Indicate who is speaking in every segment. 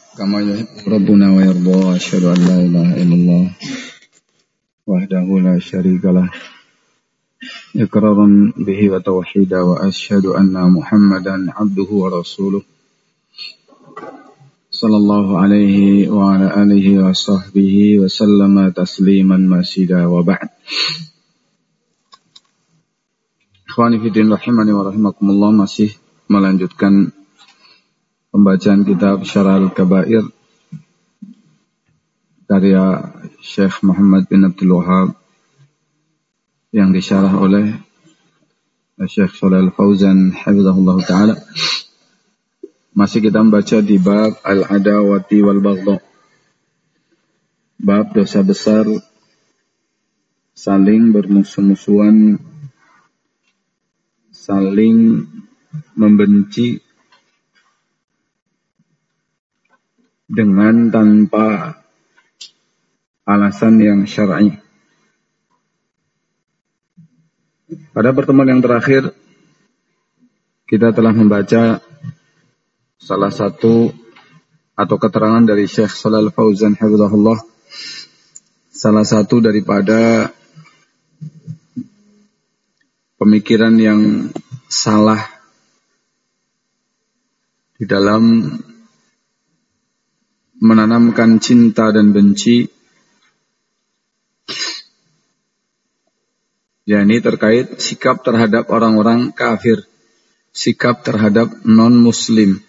Speaker 1: كما يحب ربنا ويرضى وأشهد أن لا إله إلا الله وحده لا شريك له إقرارا به وتوحيدا وأشهد أن محمدا عبده ورسوله صلى الله عليه وعلى آله وصحبه وسلم تسليما مزيدا وبعد. Ikhwani fiddin rahimani wa rahimakumullah, masih melanjutkan pembacaan kitab Syarah Al-Kabair karya Syekh Muhammad bin Abdul Wahhab yang disyarah oleh Syekh Shalal Fauzan hafizahullah ta'ala. Masih kita membaca di bab Al-Adawati wal-Baghdha, bab dosa besar saling bermusuh-musuhan, saling membenci dengan tanpa alasan yang syar'i. Pada pertemuan yang terakhir kita telah membaca salah satu atau keterangan dari Syekh Shalal Fauzan hafizahullah, salah satu daripada pemikiran yang salah di dalam menanamkan cinta dan benci, yakni terkait sikap terhadap orang-orang kafir, sikap terhadap non-muslim.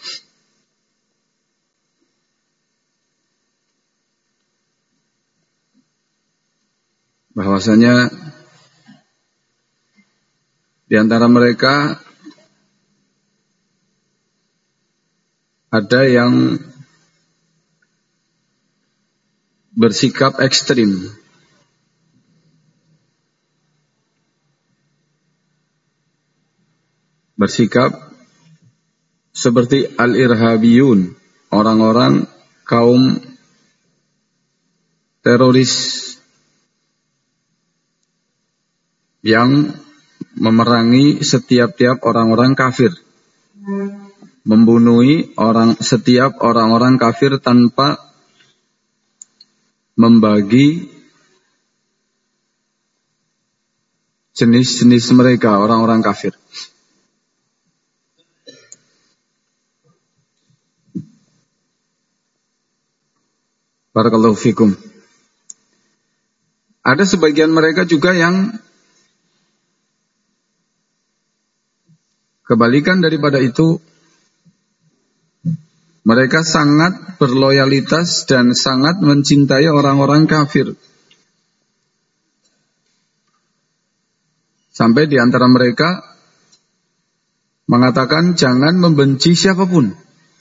Speaker 1: Bahwasanya di antara mereka ada yang bersikap ekstrim, bersikap seperti al-irhabiyun, orang-orang kaum teroris yang memerangi setiap orang-orang kafir, membunuhi setiap orang-orang kafir tanpa membagi jenis-jenis mereka, orang-orang kafir. Barakallahu fikum. Ada sebagian mereka juga yang kebalikan daripada itu, mereka sangat berloyalitas dan sangat mencintai orang-orang kafir. Sampai di antara mereka mengatakan jangan membenci siapapun,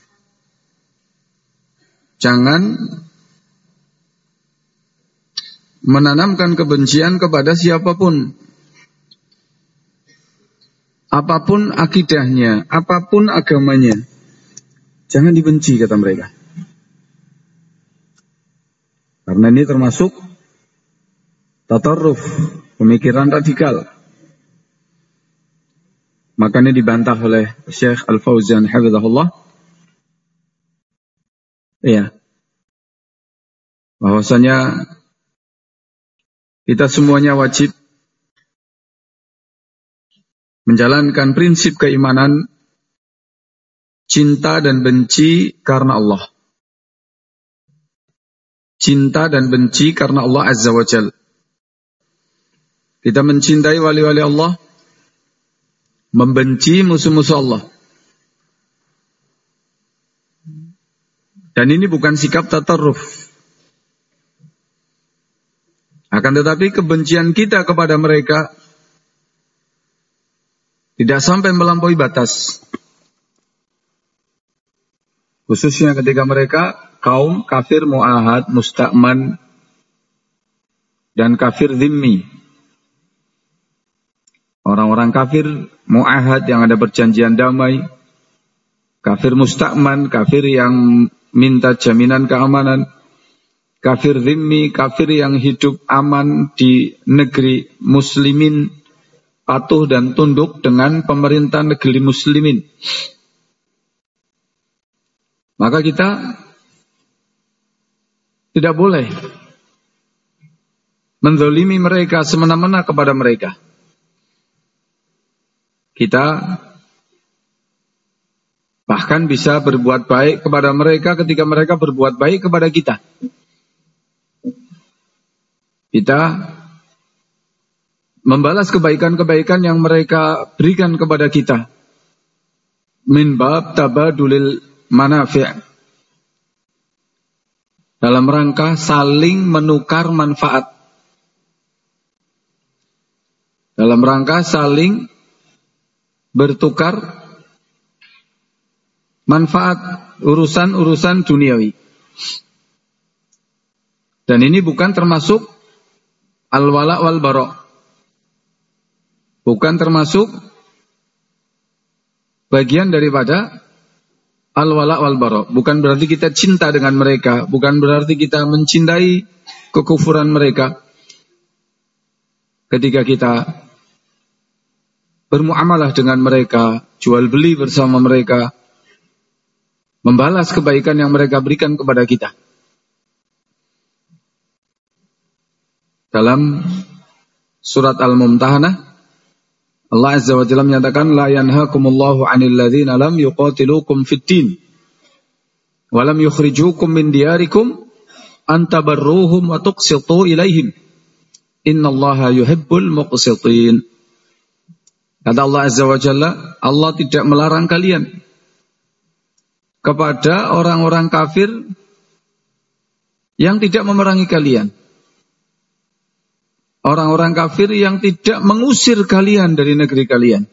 Speaker 1: jangan menanamkan kebencian kepada siapapun, apapun akidahnya, apapun agamanya, jangan dibenci, kata mereka. Karena ini termasuk tatarruf, pemikiran radikal. Makanya dibantah oleh Syekh Al-Fauzan hafizahullah. Iya. Bahwasanya kita semuanya wajib menjalankan prinsip keimanan cinta dan benci karena Allah. Cinta dan benci karena Allah Azza wa Jalla. Kita mencintai wali-wali Allah, membenci musuh-musuh Allah. Dan ini bukan sikap tatarruf. Akan tetapi kebencian kita kepada mereka tidak sampai melampaui batas. Khususnya ketika mereka kaum kafir mu'ahad, musta'man, dan kafir dhimmi. Orang-orang kafir mu'ahad yang ada perjanjian damai, kafir musta'man, kafir yang minta jaminan keamanan, kafir dhimmi, kafir yang hidup aman di negeri muslimin, patuh dan tunduk dengan pemerintah negeri muslimin. Maka kita Tidak boleh menzalimi mereka semena-mena kepada mereka. Kita bahkan bisa berbuat baik kepada mereka ketika mereka berbuat baik kepada kita. Kita membalas kebaikan-kebaikan yang mereka berikan kepada kita. Min bab tabadulil manafi'. Dalam rangka saling menukar manfaat. Dalam rangka saling bertukar manfaat urusan-urusan duniawi. Dan ini bukan termasuk al-wala wal bara'. Bukan termasuk bagian daripada al-wala wal bara'. Bukan berarti kita cinta dengan mereka, bukan berarti kita mencintai kekufuran mereka. Ketika kita bermuamalah dengan mereka, jual beli bersama mereka, membalas kebaikan yang mereka berikan kepada kita. Dalam surat Al-Mumtahanah, Allah Azza wa Jalla menyatakan, la yanhakumullahu 'anil ladzina lam yuqatilukum fid din wa lam yukhrijukum min diyarikum an tabarruhum wa tuqsitu ilaihim. Innallaha yuhibbul muqsitin. Kata Allah Azza wa Jalla, Allah tidak melarang kalian kepada orang-orang kafir yang tidak memerangi kalian. Orang-orang kafir yang tidak mengusir kalian dari negeri kalian.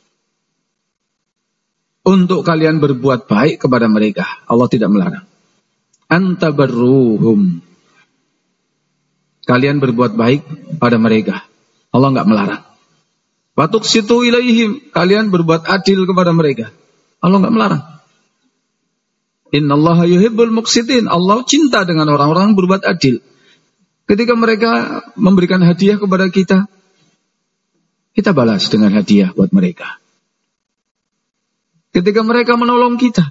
Speaker 1: Untuk kalian berbuat baik kepada mereka. Allah tidak melarang. Antabarruhum. Kalian berbuat baik pada mereka. Allah enggak melarang. Watuqsitu ilaihim. Kalian berbuat adil kepada mereka. Allah enggak melarang. Innallaha yuhibbul muqsitin. Allah cinta dengan orang-orang yang berbuat adil. Ketika mereka memberikan hadiah kepada kita, kita balas dengan hadiah buat mereka. Ketika mereka menolong kita,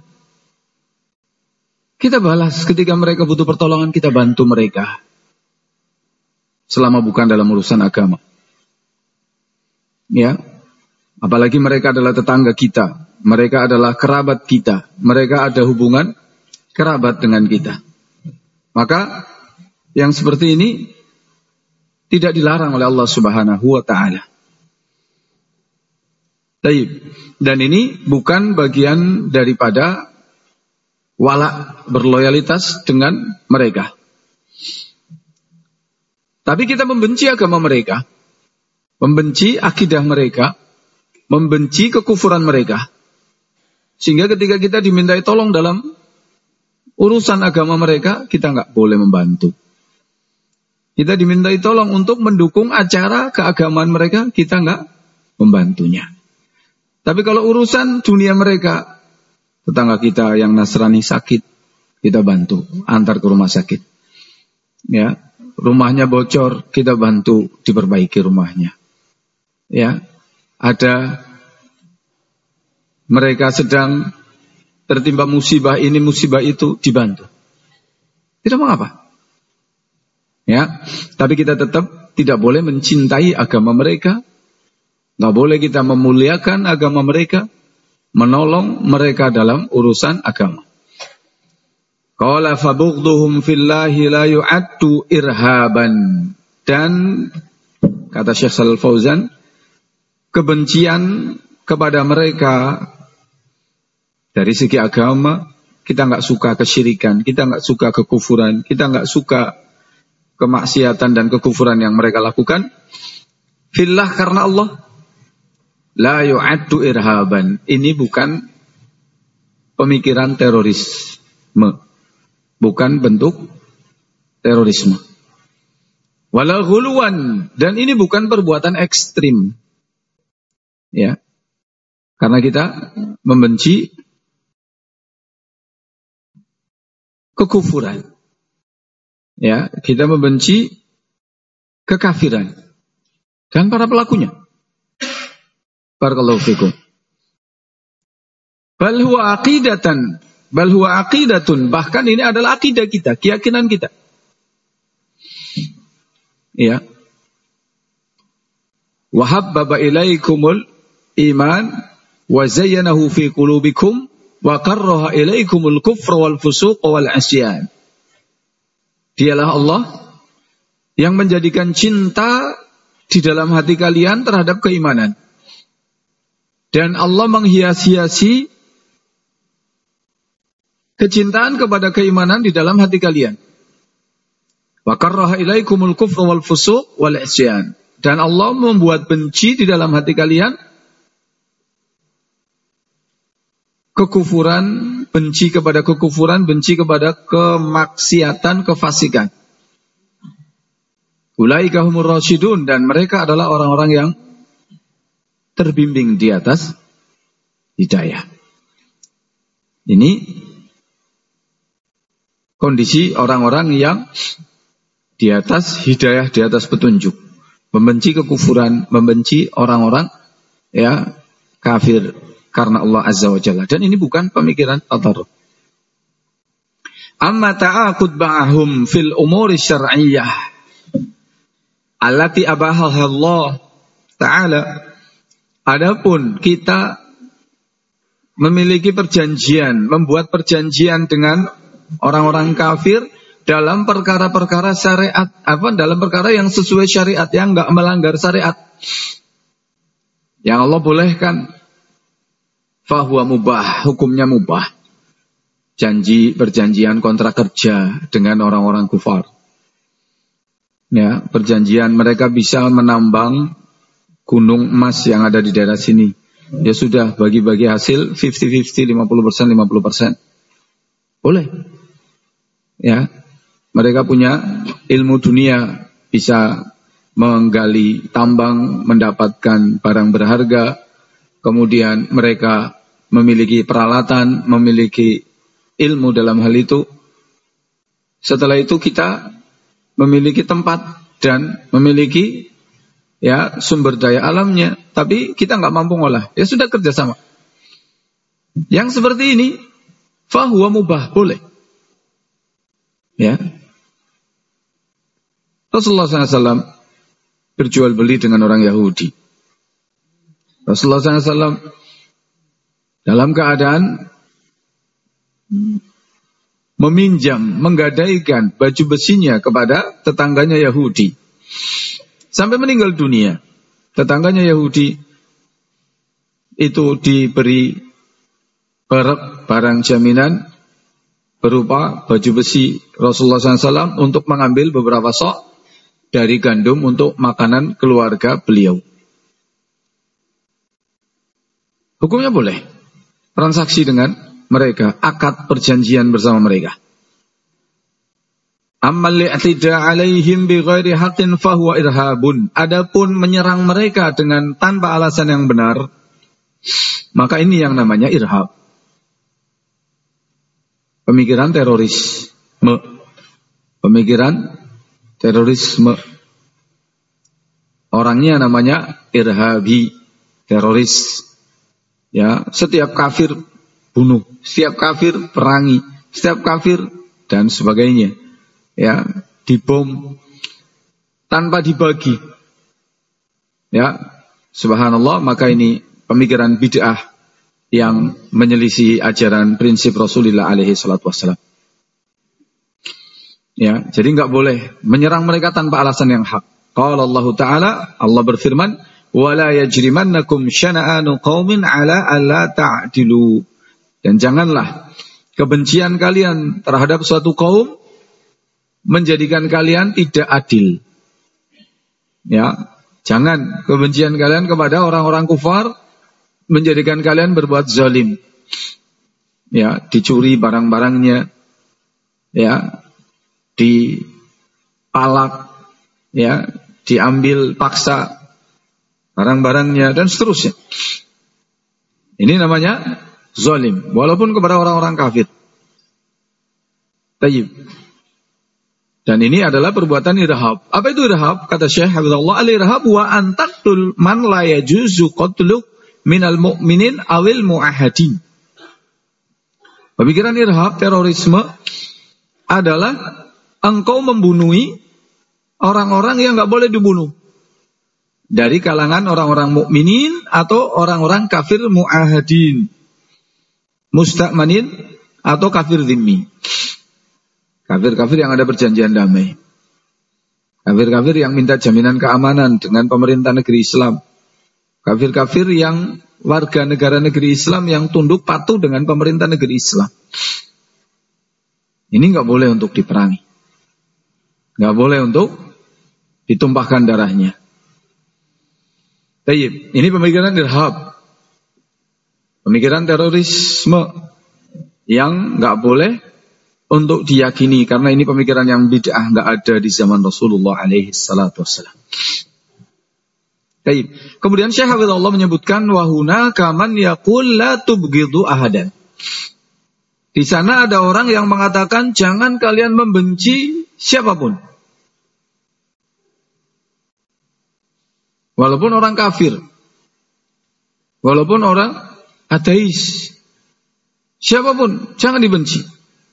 Speaker 1: kita balas. Ketika mereka butuh pertolongan, kita bantu mereka. Selama bukan dalam urusan agama. Ya, apalagi mereka adalah tetangga kita. Mereka adalah kerabat kita. Mereka ada hubungan kerabat dengan kita. Maka yang seperti ini tidak dilarang oleh Allah Subhanahu wa ta'ala. Dan ini bukan bagian daripada wala, berloyalitas dengan mereka. Tapi kita membenci agama mereka, membenci akidah mereka, membenci kekufuran mereka. Sehingga ketika kita dimintai tolong dalam urusan agama mereka, kita nggak boleh membantu. Kita dimintai tolong untuk mendukung acara keagamaan mereka, kita nggak membantunya. Tapi kalau urusan dunia mereka, tetangga kita yang Nasrani sakit, kita bantu, antar ke rumah sakit. Ya, rumahnya bocor, kita bantu diperbaiki rumahnya. Ya, ada mereka sedang tertimpa musibah ini, musibah itu, dibantu. Tidak mengapa. Ya, tapi kita tetap tidak boleh mencintai agama mereka. Tidak boleh kita memuliakan agama mereka, menolong mereka dalam urusan agama. Qala fabughduhum fillahi la yu'addu irhaban. Dan kata Syekh Shalal Fauzan, kebencian kepada mereka dari segi agama, kita nggak suka kesyirikan, kita nggak suka kekufuran, kita nggak suka kemaksiatan dan kekufuran yang mereka lakukan. Fillah, karena Allah. La yu'addu irhaban. Ini bukan pemikiran terorisme. Bukan bentuk terorisme. Wala ghuluwan. Dan ini bukan perbuatan ekstrim. Ya. Karena kita membenci kekufuran. Ya, kita membenci kekafiran dan para pelakunya. Barakallahu fikum. Bal huwa aqidatun, bahkan ini adalah akidah kita, keyakinan kita. Ya. Wa habbaba ilaikumul iman wa zayyanahu fi qulubikum wa karraha ilaikumul kufra wal fusuq wal asyan. Dialah Allah yang menjadikan cinta di dalam hati kalian terhadap keimanan. Dan Allah menghias-hiasi kecintaan kepada keimanan di dalam hati kalian. Wa karraha ilaikumul kufra wal fusuq wal isyan. Dan Allah membuat benci di dalam hati kalian kekufuran, benci kepada kekufuran, benci kepada kemaksiatan, kefasikan. Ulaika humur rasyidun, dan mereka adalah orang-orang yang terbimbing di atas hidayah. Ini kondisi orang-orang yang di atas hidayah, di atas petunjuk, membenci kekufuran, membenci orang-orang ya kafir karena Allah Azza wa Jalla. Dan ini bukan pemikiran tatarruf. Amma ta'aqud ba'ahum fil umuri syar'iyyah allati abahaha Allah Ta'ala. Adapun kita memiliki perjanjian, membuat perjanjian dengan orang-orang kafir dalam perkara-perkara syariat, dalam perkara yang sesuai syariat, yang enggak melanggar syariat, yang Allah bolehkan, fahuwa mubah, hukumnya mubah. Perjanjian kontrak kerja dengan orang-orang kufar. Ya, perjanjian mereka bisa menambang gunung emas yang ada di daerah sini. Ya sudah, bagi-bagi hasil 50-50, 50%. Boleh. Ya. Mereka punya ilmu dunia, bisa menggali tambang, mendapatkan barang berharga. Kemudian mereka memiliki peralatan, memiliki ilmu dalam hal itu. Setelah itu kita memiliki tempat dan memiliki ya sumber daya alamnya, tapi kita nggak mampu ngolah. Ya sudah, kerjasama. Yang seperti ini, fahuwa mubah, boleh. Ya. Rasulullah SAW berjual beli dengan orang Yahudi. Rasulullah SAW dalam keadaan meminjam, menggadaikan baju besinya kepada tetangganya Yahudi. Sampai meninggal dunia. Tetangganya Yahudi itu diberi barang jaminan berupa baju besi Rasulullah SAW untuk mengambil beberapa sok dari gandum untuk makanan keluarga beliau. Hukumnya boleh transaksi dengan mereka, akad perjanjian bersama mereka. Ammal li'tida 'alaihim bighairi haqqin fahuwa irhabun. Adapun menyerang mereka dengan tanpa alasan yang benar, maka ini yang namanya irhab. Pemikiran terorisme. Pemikiran terorisme. Orangnya namanya irhabi, teroris. Ya, setiap kafir bunuh, setiap kafir perangi, setiap kafir dan sebagainya. Ya, dibom tanpa dibagi. Ya, subhanallah, maka ini pemikiran bid'ah yang menyelisih ajaran prinsip Rasulullah alaihi salatu wassalam. Ya, jadi enggak boleh menyerang mereka tanpa alasan yang hak. Qala Allah Ta'ala, Allah berfirman, "Wala yajrimannakum syana'anu qaumin 'ala alla ta'dilu." Dan janganlah kebencian kalian terhadap suatu kaum menjadikan kalian tidak adil. Ya, jangan kebencian kalian kepada orang-orang kufar menjadikan kalian berbuat zalim. Ya, dicuri barang-barangnya, ya, dipalak, ya, diambil paksa barang-barangnya dan seterusnya. Ini namanya zalim, walaupun kepada orang-orang kafir. Tayyib. Dan ini adalah perbuatan irhab. Apa itu irhab? Kata Syekh Habibullah, al-irhab wa an taqtul man la yajuzu qatlu minal mu'minin awil mu'ahadin. Pemikiran irhab, terorisme adalah engkau membunuhi orang-orang yang nggak boleh dibunuh dari kalangan orang-orang mukminin atau orang-orang kafir mu'ahadin, musta'manin atau kafir dhimmi. Kafir-kafir yang ada perjanjian damai. Kafir-kafir yang minta jaminan keamanan dengan pemerintah negeri Islam. Kafir-kafir yang warga negara negeri Islam yang tunduk patuh dengan pemerintah negeri Islam. Ini nggak boleh untuk diperangi. Nggak boleh untuk ditumpahkan darahnya. Tayyib. Ini pemikiran irhab. Pemikiran terorisme yang nggak boleh untuk diyakini, karena ini pemikiran yang bid'ah, nggak ada di zaman Rasulullah alaihi salatu wassalam. Baik. Kemudian Syekh Hafizahullah menyebutkan wahuna kaman yaqul la tubghidu ahadan. Di sana ada orang yang mengatakan jangan kalian membenci siapapun. Walaupun orang kafir. Walaupun orang ateis. Siapapun jangan dibenci.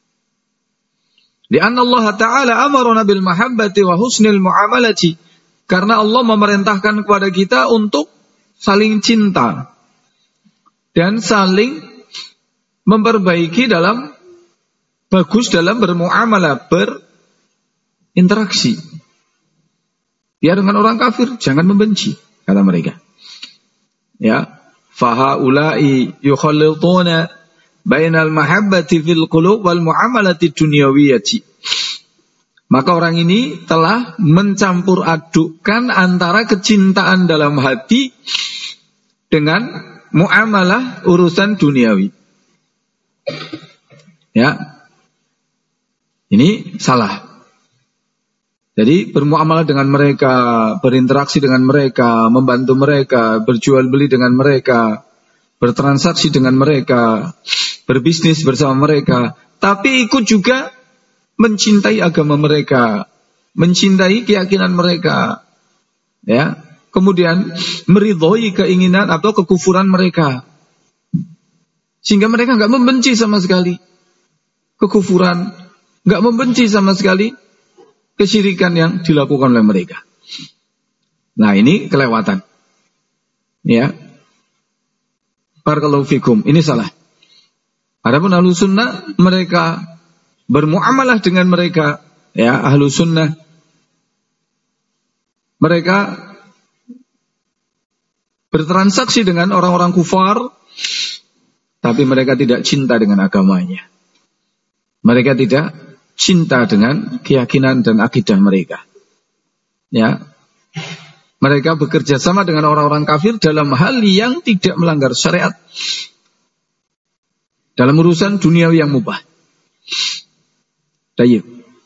Speaker 1: Lianna Allah Ta'ala amaruna bil mahabbati wa husnil muamalati. Karena Allah memerintahkan kepada kita untuk saling cinta. Dan saling memperbaiki dalam, bagus dalam bermuamalah, berinteraksi. Biar dengan orang kafir, jangan membenci, kata mereka. Ya. Fahaulai yukhallituna bainal mahabbati fil qulub wal muamalati dunyawiyati. Maka orang ini telah mencampur adukkan antara kecintaan dalam hati dengan muamalah urusan duniawi. Ya. Ini salah. Jadi bermuamalah dengan mereka, berinteraksi dengan mereka, membantu mereka, berjual beli dengan mereka, bertransaksi dengan mereka, berbisnis bersama mereka, tapi ikut juga mencintai agama mereka, mencintai keyakinan mereka, ya. Kemudian meridhoi keinginan atau kekufuran mereka, sehingga mereka nggak membenci sama sekali kekufuran, nggak membenci sama sekali kesyirikan yang dilakukan oleh mereka. Nah, ini kelewatan, ya. Barakallahu fikum, ini salah. Adapun Ahlus Sunnah, mereka bermuamalah dengan mereka, ya, Ahlus Sunnah, mereka bertransaksi dengan orang-orang kufar, tapi mereka tidak cinta dengan agamanya. Mereka tidak cinta dengan keyakinan dan akidah mereka. Ya. Mereka bekerja sama dengan orang-orang kafir dalam hal yang tidak melanggar syariat. Dalam urusan duniawi yang mubah. Tayyib.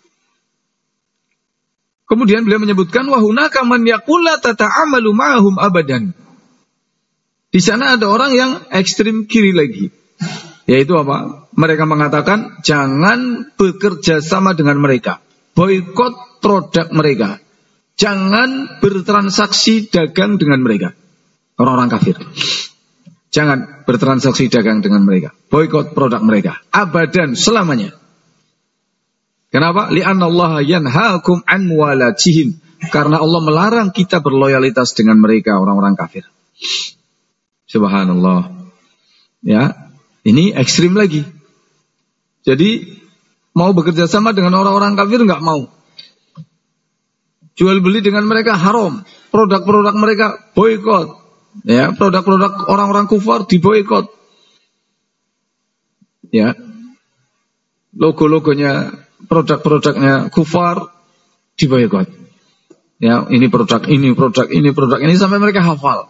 Speaker 1: Kemudian beliau menyebutkan wahunaka man yaqul la tata'amalu ma'ahum abadan. Di sana ada orang yang ekstrim kiri lagi. Yaitu apa? Mereka mengatakan jangan bekerja sama dengan mereka. Boikot produk mereka. Jangan bertransaksi dagang dengan mereka. Orang-orang kafir. Jangan bertransaksi dagang dengan mereka. Boikot produk mereka. Abadan, selamanya. Kenapa? Li'anna Allah yanhaakum an muwalatihim. Karena Allah melarang kita berloyalitas dengan mereka, orang-orang kafir. Subhanallah. Ya, ini ekstrim lagi. Jadi mau bekerja sama dengan orang-orang kafir nggak mau. Jual beli dengan mereka haram. Produk-produk mereka boikot. Ya, produk-produk orang-orang kufar diboikot. Ya. Logo-logonya, produk-produknya kufar diboikot. Ya, ini produk ini sampai mereka hafal.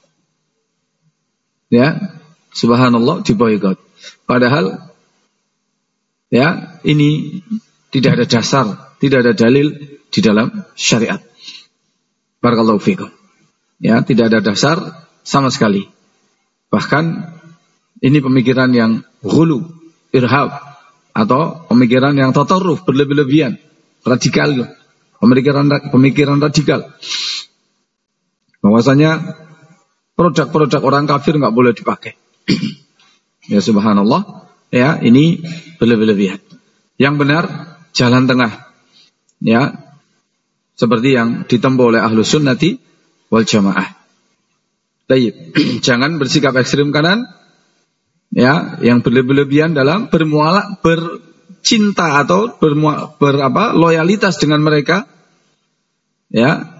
Speaker 1: Ya, subhanallah, diboikot. Padahal ya, ini tidak ada dasar, tidak ada dalil di dalam syariat. Barakallahu fikum. Ya, tidak ada dasar sama sekali. Bahkan ini pemikiran yang ghulu, irhab, atau pemikiran yang tatarruf, berlebih-lebihan, radikal, pemikiran radikal. Bahwasanya produk-produk orang kafir nggak boleh dipakai. Ya subhanallah, ya ini berlebih-lebihan. Yang benar jalan tengah. Ya. seperti yang ditempuh oleh Ahlus Sunnati wal Jamaah. Baik, jangan bersikap ekstrim kanan, ya, yang berlebihan dalam bercinta atau loyalitas dengan mereka, ya.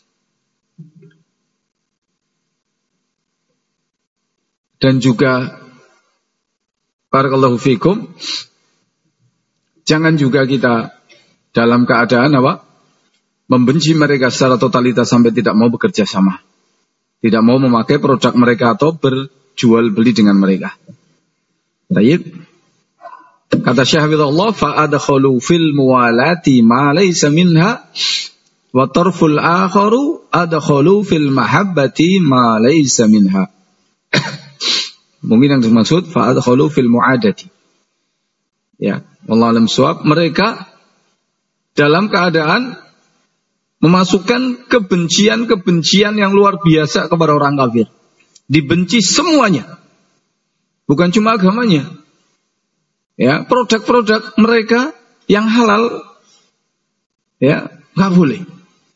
Speaker 1: Dan juga barakallahu fikum, jangan juga kita dalam keadaan membenci mereka secara totalitas sampai tidak mau bekerja sama, tidak mau memakai produk mereka atau berjual beli dengan mereka. Baik. Kata Syekh Hafizahullah, fa adkhalu fil muwalati ma laysa minha wa tarful akharu adkhalu fil mahabbati ma laysa minha. Mungkin yang dimaksud fa adkhalu fil muadati. Ya, wallahu alam shawab, mereka dalam keadaan memasukkan kebencian-kebencian yang luar biasa kepada orang kafir. Dibenci semuanya. Bukan cuma agamanya. Ya, produk-produk mereka yang halal, ya, nggak boleh.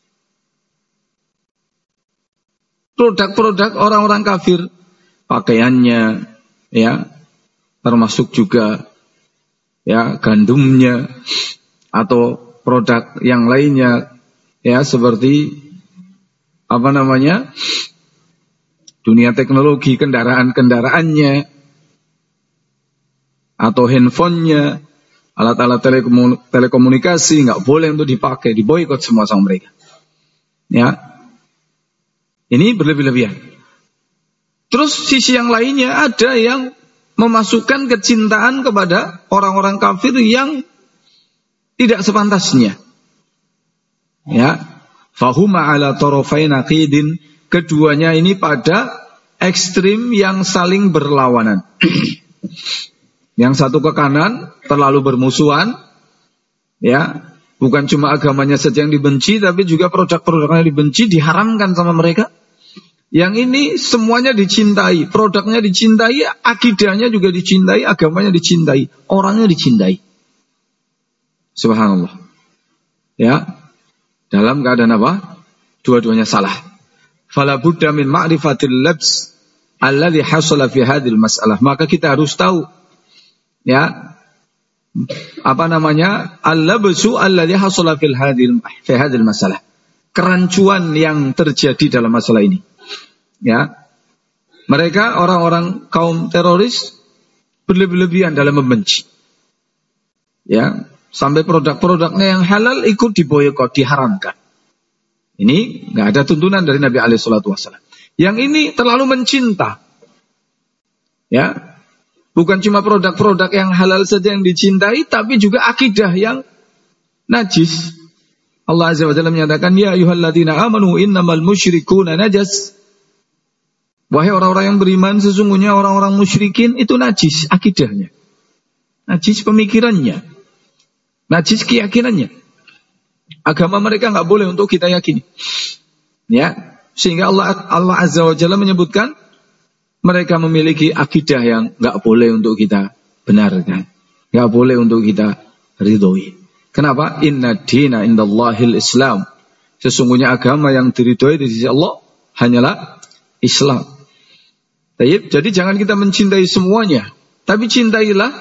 Speaker 1: Produk-produk orang-orang kafir, pakaiannya, ya, termasuk juga, ya, gandumnya atau produk yang lainnya, ya, seperti dunia teknologi, kendaraan-kendaraannya atau handphonenya, alat-alat telekomunikasi nggak boleh untuk dipakai, diboikot semua sama mereka. Ya, ini berlebih-lebihan. Terus sisi yang lainnya ada yang memasukkan kecintaan kepada orang-orang kafir yang tidak sepantasnya. Ya, fahuma ala tarafain aqidin, keduanya ini pada ekstrim yang saling berlawanan. Yang satu ke kanan, terlalu bermusuhan, ya, bukan cuma agamanya saja yang dibenci, tapi juga produk-produknya dibenci, diharamkan sama mereka. Yang ini semuanya dicintai, produknya dicintai, akidahnya juga dicintai, agamanya dicintai, orangnya dicintai. Subhanallah. Ya, dalam keadaan apa? Dua-duanya salah. Fala budda min ma'rifatil labs alladhi hasala fi hadhil mas'alah. Maka kita harus tahu, ya, al-labsu alladhi hasala fi hadhil masalah. Kerancuan yang terjadi dalam masalah ini. Ya, mereka orang-orang kaum teroris berlebih-lebihan dalam membenci. Ya, sampai produk-produknya yang halal ikut diboikot, diharamkan. Ini nggak ada tuntunan dari Nabi alaihi salatu wasallam. Yang ini terlalu mencinta. Ya, bukan cuma produk-produk yang halal saja yang dicintai, tapi juga akidah yang najis. Allah azza wa jalla menyatakan, ya ayyuhalladzina amanu innamal musyrikuuna najas. Wahai orang-orang yang beriman, sesungguhnya orang-orang musyrikin itu najis akidahnya, najis pemikirannya, najis keyakinannya. Agama mereka nggak boleh untuk kita yakini. Ya, sehingga Allah Azza wa Jalla menyebutkan mereka memiliki akidah yang nggak boleh untuk kita benarkan, nggak boleh untuk kita ridhoi. Kenapa? Inna dina indallahil Islam. Sesungguhnya agama yang diridhoi di sisi Allah hanyalah Islam. Jadi jangan kita mencintai semuanya, tapi cintailah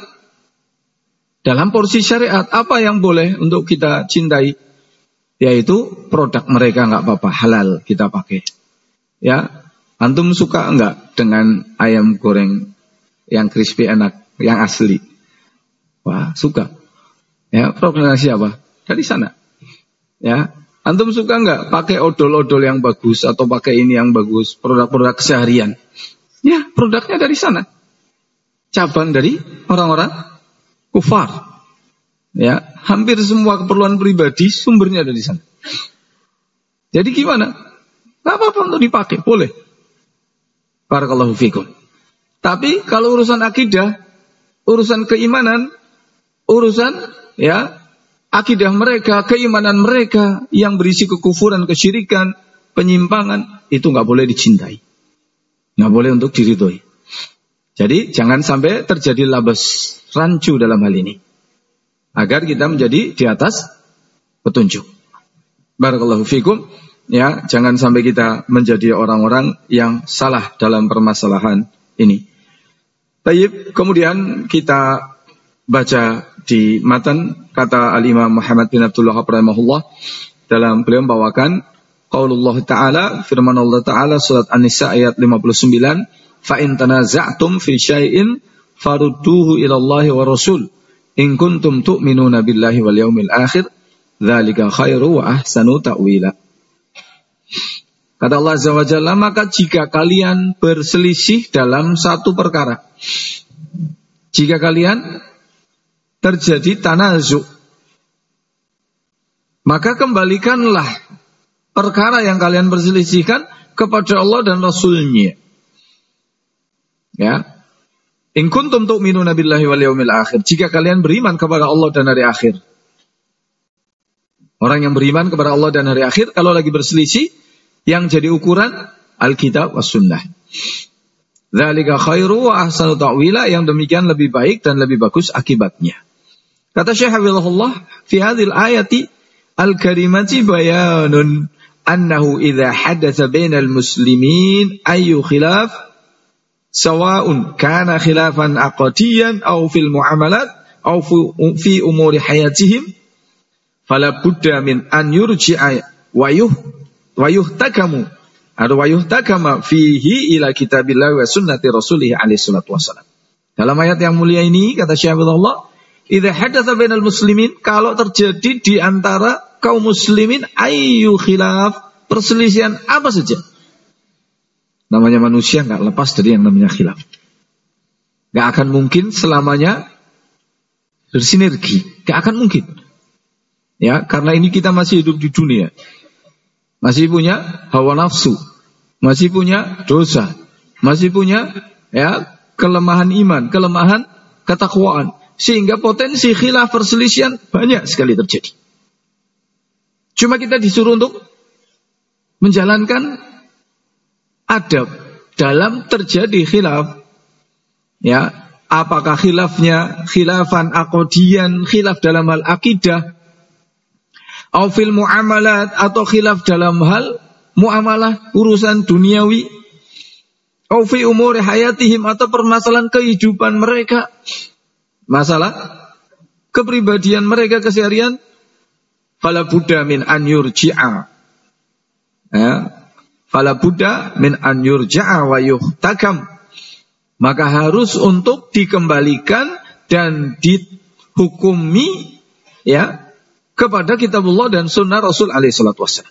Speaker 1: dalam porsi syariat. Apa yang boleh untuk kita cintai? Yaitu produk mereka nggak apa-apa, halal kita pakai. Ya, antum suka enggak dengan ayam goreng yang crispy enak, yang asli? Wah, suka. Ya, produk siapa? Dari sana. Ya, antum suka enggak pakai odol-odol yang bagus atau pakai ini yang bagus, produk-produk keseharian? Ya, produknya dari sana. Cabang dari orang-orang kufar. Ya, hampir semua keperluan pribadi sumbernya dari sana. Jadi gimana? Gak apa-apa untuk dipakai, boleh. Barakallahu fikum. Tapi kalau urusan akidah, urusan keimanan, urusan, ya, akidah mereka, keimanan mereka yang berisi kekufuran, kesyirikan, penyimpangan, itu gak boleh dicintai. Nggak boleh untuk diridhoi. Jadi jangan sampai terjadi labas, rancu dalam hal ini. Agar kita menjadi di atas petunjuk. Barakallahu fikum. Ya, jangan sampai kita menjadi orang-orang yang salah dalam permasalahan ini. Baik, kemudian kita baca di matan kata Al-Imam Muhammad bin Abdul Wahhab rahimahullah dalam beliau membawakan qaulullah ta'ala, firman Allah ta'ala surat An-Nisa ayat 59, fa in tanaza'tum fi syai'in farudduhu ila Allah wa rasul in kuntum tu'minuna billahi wal yaumil akhir dzalika khairu wa ahsanu ta'wila. Kata Allah Azza wa Jalla, maka jika kalian berselisih dalam satu perkara, jika kalian terjadi tanazu, maka kembalikanlah perkara yang kalian perselisihkan kepada Allah dan Rasul-Nya. Ya. In kuntum tu'minuna billahi wal yaumil akhir. Jika kalian beriman kepada Allah dan hari akhir. Orang yang beriman kepada Allah dan hari akhir, kalau lagi berselisih, yang jadi ukuran Alkitab was sunnah. Dzalika khairu wa ahsanu ta'wila, yang demikian lebih baik dan lebih bagus akibatnya. Kata Syekh Hafizahullah, fi hadhil ayati al-karimati bayanun annahu idza hadatsa bainal muslimin ayyu khilaf sawa'un kana khilafan aqdiyan aw fil muamalat aw fi umuri hayatihim fala budda min an yurji'a wa yuhtakamu atau wa yuhtakama fihi ila kitabillah wa sunnati rasulih alaihi salatu wasallam. Dalam ayat yang mulia ini kata Syekh Abdullah, idza hadatsa bainal muslimin, kalau terjadi di antara kaum muslimin ayyu khilaf, perselisihan apa saja. Namanya manusia enggak lepas dari yang namanya khilaf. Enggak akan mungkin selamanya bersinergi, enggak akan mungkin. Ya, karena ini kita masih hidup di dunia. Masih punya hawa nafsu, masih punya dosa, masih punya ya kelemahan iman, kelemahan ketakwaan, sehingga potensi khilaf perselisihan banyak sekali terjadi. Cuma kita disuruh untuk menjalankan adab dalam terjadi khilaf. Ya, apakah khilafnya khilafan aqdiyan, khilaf dalam hal akidah, au fil muamalat, atau khilaf dalam hal muamalah, urusan duniawi, au fi umuri hayatihim, atau permasalahan kehidupan mereka, masalah kepribadian mereka keseharian, fala budda min an yurji'a, ya, fala budda min an yurja'a wa yuhtakam, maka harus untuk dikembalikan dan dihukumi ya kepada kitabullah dan sunnah Rasul alaihi salatu wassalam.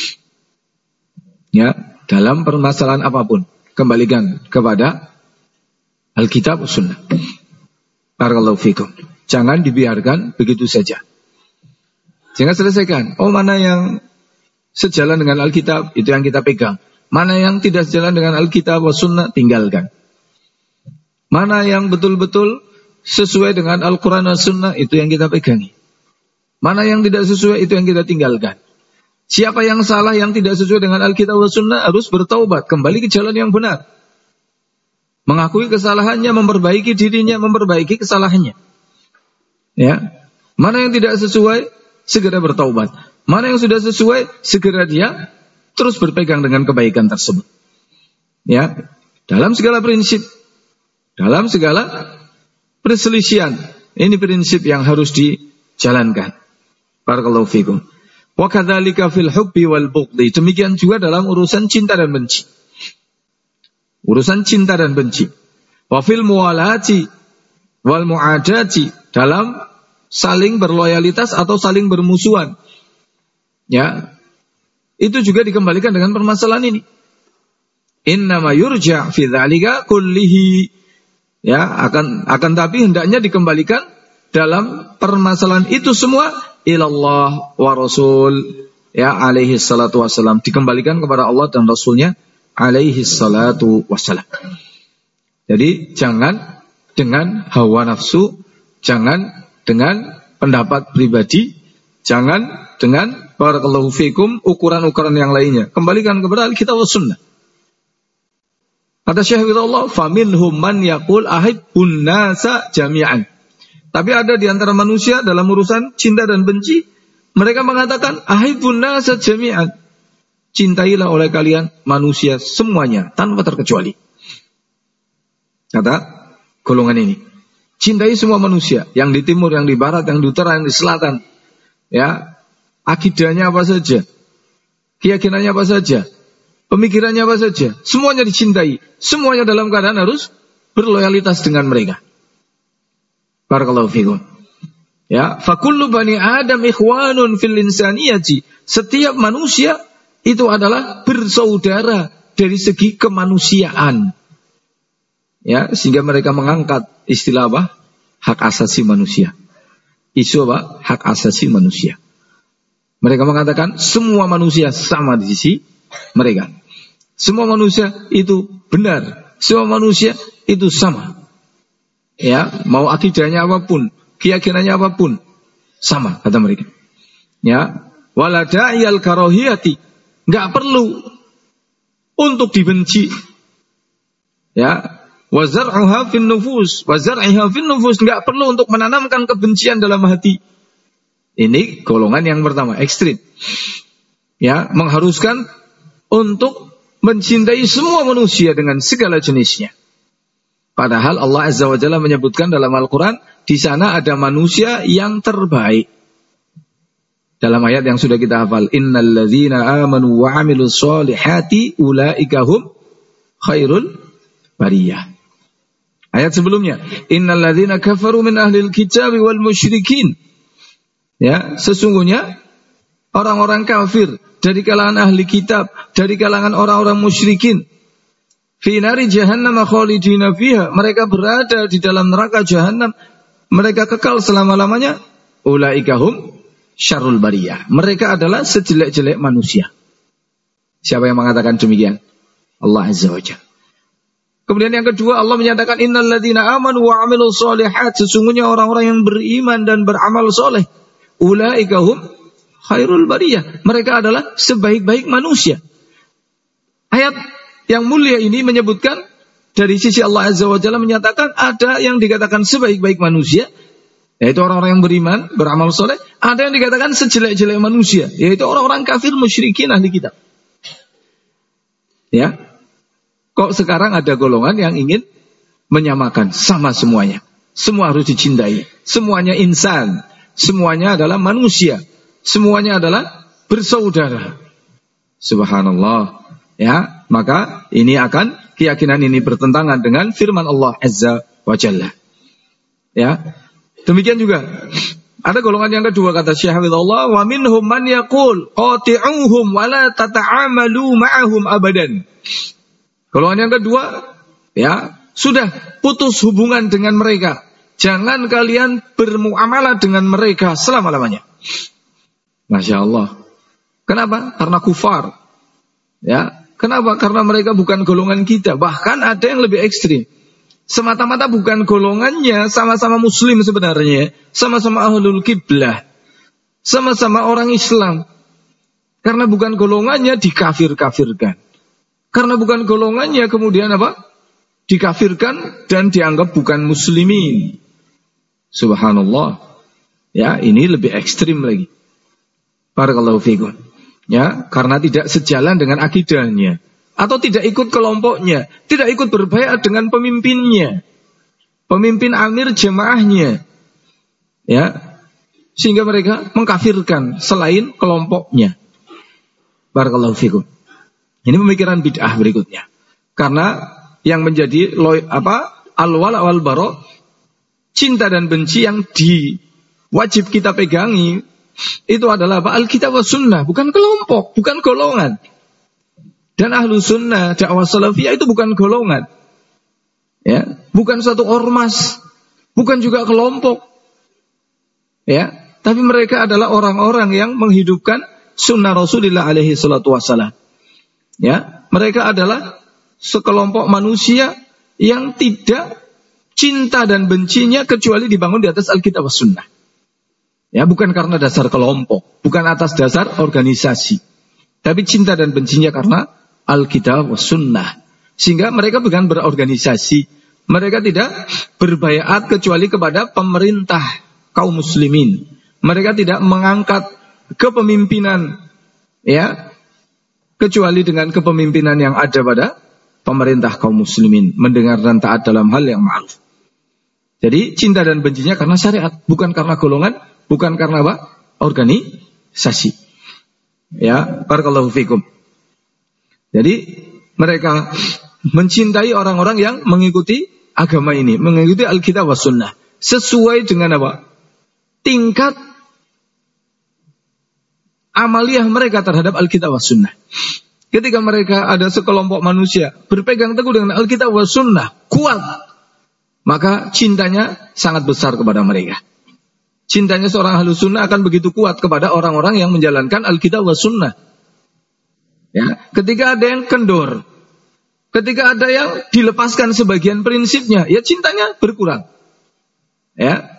Speaker 1: Ya, dalam permasalahan apapun kembalikan kepada Alkitab sunnah. Barakallahu fikum. Jangan dibiarkan begitu saja. Jangan selesaikan. Oh, mana yang sejalan dengan Alkitab, itu yang kita pegang. Mana yang tidak sejalan dengan Alkitab was sunnah, tinggalkan. Mana yang betul-betul sesuai dengan Al-Quran dan Sunnah, itu yang kita pegangi. Mana yang tidak sesuai, itu yang kita tinggalkan. Siapa yang salah, yang tidak sesuai dengan Alkitab dan Sunnah, harus bertaubat, kembali ke jalan yang benar. Mengakui kesalahannya, memperbaiki dirinya, memperbaiki kesalahannya. Ya. Mana yang tidak sesuai, segera bertaubat. Mana yang sudah sesuai, segera dia terus berpegang dengan kebaikan tersebut. Ya. Dalam segala prinsip, dalam segala perselisihan, ini prinsip yang harus dijalankan. Barakallahu fikum. Wa kadzalika fil hubbi wal bughdhi. Demikian juga dalam urusan cinta dan benci. Urusan cinta dan benci. Wa fil muwalati wal muadati, dalam saling berloyalitas atau saling bermusuhan. Ya. Itu juga dikembalikan dengan permasalahan ini. Innama yurja' fi dzalika kullihi. Ya, akan tapi hendaknya dikembalikan dalam permasalahan itu semua ilallah wa rasul ya alaihi salatu wassalam, dikembalikan kepada Allah dan Rasulnya alaihi salatu wassalam. Jadi jangan dengan hawa nafsu, jangan dengan pendapat pribadi, jangan dengan barakallahu fikum ukuran-ukuran yang lainnya. Kembalikan kepada Alkitab was sunnah. Kata Syekh Abdullah, faminhum man yaqul ahibbun nasa jami'an. Tapi ada di antara manusia dalam urusan cinta dan benci, Mereka mengatakan, ahibbun nasa jami'an. Cintailah oleh kalian manusia semuanya tanpa terkecuali. Kata golongan ini. Cintai semua manusia, yang di timur, yang di barat, yang di utara, yang di selatan. Ya, akidahnya apa saja, keyakinannya apa saja, pemikirannya apa saja, semuanya dicintai. Semuanya dalam keadaan harus berloyalitas dengan mereka. Barakallahu fikum. Ya, fakullu bani Adam ikhwanun fil insaniyati. Setiap manusia itu adalah bersaudara dari segi kemanusiaan. Ya, sehingga mereka mengangkat istilah apa? Hak asasi manusia. Isu apa? Hak asasi manusia. Mereka mengatakan semua manusia sama di sisi mereka. Semua manusia itu benar. Semua manusia itu sama. Ya, mau akidahnya apapun, keyakinannya apapun, sama kata mereka. Ya, wala da'iyal karahiyati, enggak perlu untuk dibenci. Ya, wa zar'uha fin nufus, wa zar'iha fin nufus, enggak perlu untuk menanamkan kebencian dalam hati. Ini golongan yang pertama, ekstrim. Ya, mengharuskan untuk mencintai semua manusia dengan segala jenisnya. Padahal Allah Azza wa Jalla menyebutkan dalam Al-Quran, di sana ada manusia yang terbaik. Dalam ayat yang sudah kita hafal, innal ladzina amanu wa 'amilus sholihati ulaika hum khairul bariyah. Ayat sebelumnya, innal ladzina kafaru min ahlil kitabi wal musyrikin. Ya, sesungguhnya orang-orang kafir dari kalangan ahli kitab, dari kalangan orang-orang musyrikin, fi nari jahannam khalidina fiha, mereka berada di dalam neraka jahanam, mereka kekal selama-lamanya. Ulaika hum syarrul bariyah, mereka adalah sejelek-jelek manusia. Siapa yang mengatakan demikian? Allah Azza wa Jalla. Kemudian yang kedua, Allah menyatakan innal ladzina amanu wa 'amilus sholihat, sesungguhnya orang-orang yang beriman dan beramal soleh, ulaika hum khairul bariyah, mereka adalah sebaik-baik manusia. Ayat yang mulia ini menyebutkan dari sisi Allah Azza wa Jalla, menyatakan ada yang dikatakan sebaik-baik manusia, yaitu orang-orang yang beriman, beramal soleh. Ada yang dikatakan sejelek-jelek manusia, yaitu orang-orang kafir, musyrikin, ahli kitab. Ya, kok sekarang ada golongan yang ingin menyamakan, sama semuanya. Semua harus dicintai, semuanya insan, semuanya adalah manusia, semuanya adalah bersaudara. Subhanallah. Ya, maka ini keyakinan ini bertentangan dengan firman Allah Azza wa Jalla. Ya. Demikian juga ada golongan yang kedua, kata Syekh Hafizahullah, wa minhum man yaqul qati'uhum wa la tata'amalu ma'ahum abadan. Golongan yang kedua, ya, sudah putus hubungan dengan mereka. Jangan kalian bermuamalah dengan mereka selama-lamanya. Masya Allah. Kenapa? Karena kufar. Ya. Kenapa? Karena mereka bukan golongan kita. Bahkan ada yang lebih ekstrim. Semata-mata bukan golongannya, sama-sama muslim sebenarnya. Sama-sama ahlul kiblah. Sama-sama orang Islam. Karena bukan golongannya dikafir-kafirkan. Karena bukan golongannya kemudian apa? Dikafirkan dan dianggap bukan muslimin. Subhanallah. Ya, ini lebih ekstrim lagi. Barakallahu fikum. Ya, karena tidak sejalan dengan akidahnya, atau tidak ikut kelompoknya, tidak ikut berbaiat dengan pemimpinnya, pemimpin amir jemaahnya, ya, sehingga mereka mengkafirkan selain kelompoknya. Barakallahu fikum. Ini pemikiran bid'ah berikutnya. Karena yang menjadi al-wala wal bara, cinta dan benci yang wajib kita pegangi, itu adalah apa? Alkitab wa sunnah, bukan kelompok, bukan golongan. Dan ahlu sunnah, dakwah salafiyah itu bukan golongan, ya, bukan satu ormas, bukan juga kelompok, ya, tapi mereka adalah orang-orang yang menghidupkan sunnah Rasulullah alaihi salatu wassalam. Ya, mereka adalah sekelompok manusia yang tidak cinta dan bencinya kecuali dibangun di atas Alkitab wa sunnah. Ya, bukan karena dasar kelompok, bukan atas dasar organisasi, tapi cinta dan bencinya karena Alkitab wa sunnah. Sehingga mereka bukan berorganisasi, mereka tidak berbaiat kecuali kepada pemerintah kaum muslimin. Mereka tidak mengangkat kepemimpinan, ya, kecuali dengan kepemimpinan yang ada pada pemerintah kaum muslimin, mendengar dan taat dalam hal yang ma'ruf. Jadi cinta dan bencinya karena syariat, bukan karena golongan, bukan karena apa? Organisasi. Ya, barakallahu fikum. Jadi mereka mencintai orang-orang yang mengikuti agama ini, mengikuti Alkitab was Sunnah, sesuai dengan apa? Tingkat amaliyah mereka terhadap Alkitab was Sunnah. Ketika mereka ada sekelompok manusia berpegang teguh dengan Alkitab was Sunnah, kuat, maka cintanya sangat besar kepada mereka. Cintanya seorang Ahlus Sunnah akan begitu kuat kepada orang-orang yang menjalankan Alkitab was Sunnah. Ya, ketika ada yang kendor, ketika ada yang dilepaskan sebagian prinsipnya, ya cintanya berkurang. Ya.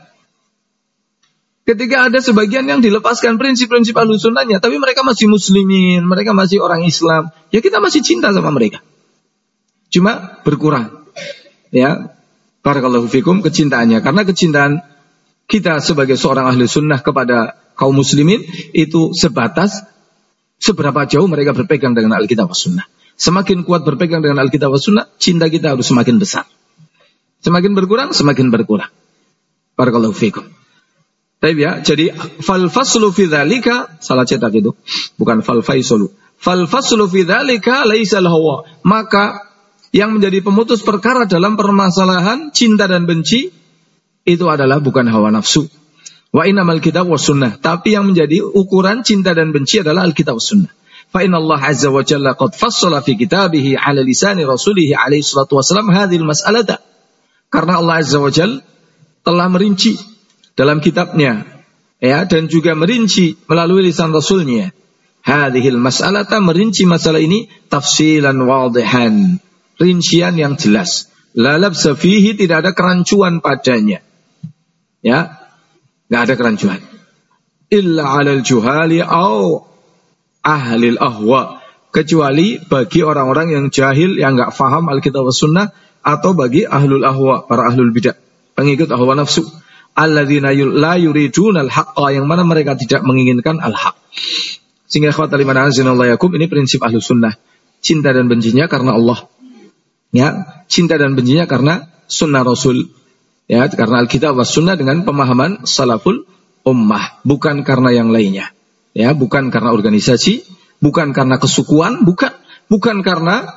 Speaker 1: Ketika ada sebagian yang dilepaskan prinsip-prinsip Ahlus Sunnahnya, tapi mereka masih muslimin, mereka masih orang Islam, ya kita masih cinta sama mereka. Cuma berkurang. Ya. Barakallahu fikum kecintaannya, karena kecintaan kita sebagai seorang Ahlus Sunnah kepada kaum muslimin itu sebatas seberapa jauh mereka berpegang dengan Alkitab was Sunnah. Semakin kuat berpegang dengan Alkitab was Sunnah, cinta kita harus semakin besar. Semakin berkurang, semakin berkurang. Barakallahu fikum. Tapi ya, jadi fal faslu fi dzalika, salah cetak itu, bukan fal faislu. Fal faslu fi dzalika laisa hawa. Maka yang menjadi pemutus perkara dalam permasalahan cinta dan benci itu adalah bukan hawa nafsu. Wa innamal kitab was sunnah. Tapi yang menjadi ukuran cinta dan benci adalah Alkitab was Sunnah. Fa inna Allah azza wa jalla qad fassala fi kitabihi ala lisani rasulih alaihi salatu wasallam hadhil mas'alata. Karena Allah azza wa jalla telah merinci dalam kitabnya, ya, dan juga merinci melalui lisan Rasulnya. Hadhil mas'alata, merinci masalah ini tafsilan wadihan, rincian yang jelas. La labsa fihi, tidak ada kerancuan padanya. Ya, enggak ada kerancuan. Illa 'alal juhali au ahlil ahwa, kecuali bagi orang-orang yang jahil, yang enggak faham Alkitab was Sunnah, atau bagi ahlul ahwa, para ahlul bidah, pengikut hawa nafsu. Alladzina la yuriduna al-haqqa, yang mana mereka tidak menginginkan al-haq. Sehingga ikhwatal iman azanallahu yakum, ini prinsip Ahlus Sunnah. Cinta dan bencinya karena Allah. Ya, cinta dan bencinya karena sunnah Rasul. Ya, karena Alkitab was Sunnah dengan pemahaman salaful ummah, bukan karena yang lainnya. Ya, bukan karena organisasi, bukan karena kesukuan, bukan karena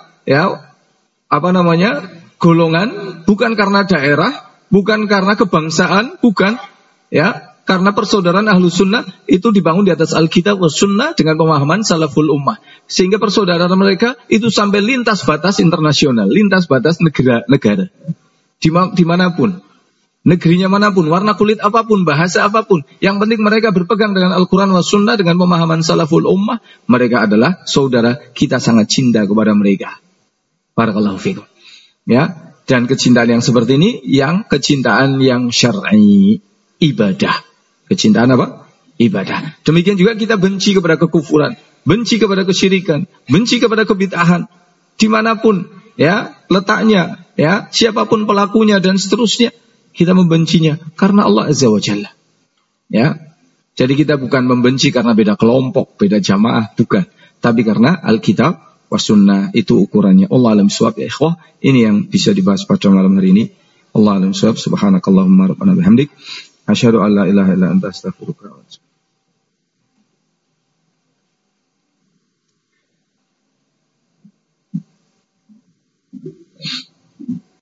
Speaker 1: golongan, bukan karena daerah, bukan karena kebangsaan, bukan, ya, karena persaudaraan Ahlus Sunnah itu dibangun di atas Alkitab was Sunnah dengan pemahaman salaful ummah, sehingga persaudaraan mereka itu sampai lintas batas internasional, lintas batas negara, dimanapun, negerinya manapun, warna kulit apapun, bahasa apapun, yang penting mereka berpegang dengan Al-Quran was Sunnah dengan pemahaman salaful ummah, mereka adalah saudara, kita sangat cinta kepada mereka. Barakallahu fikum. Ya. Dan kecintaan yang seperti ini, yang kecintaan yang syar'i, ibadah. Kecintaan apa? Ibadah. Demikian juga kita benci kepada kekufuran, benci kepada kesyirikan, benci kepada kebid'ahan, dimanapun, ya, letaknya, ya, siapapun pelakunya dan seterusnya, kita membencinya karena Allah azza wa jalla. Ya, jadi kita bukan membenci karena beda kelompok, beda jamaah, bukan, tapi karena Alkitab was Sunnah, itu ukurannya. Allah alam suwab, ya ikhwah. Ini yang bisa dibahas pada malam hari ini. Allah alam suwab. Subhanakallahumma rabbana bihamdik, asyhadu an la ilaha illa anta astaghfiruka wa atubu ilaik.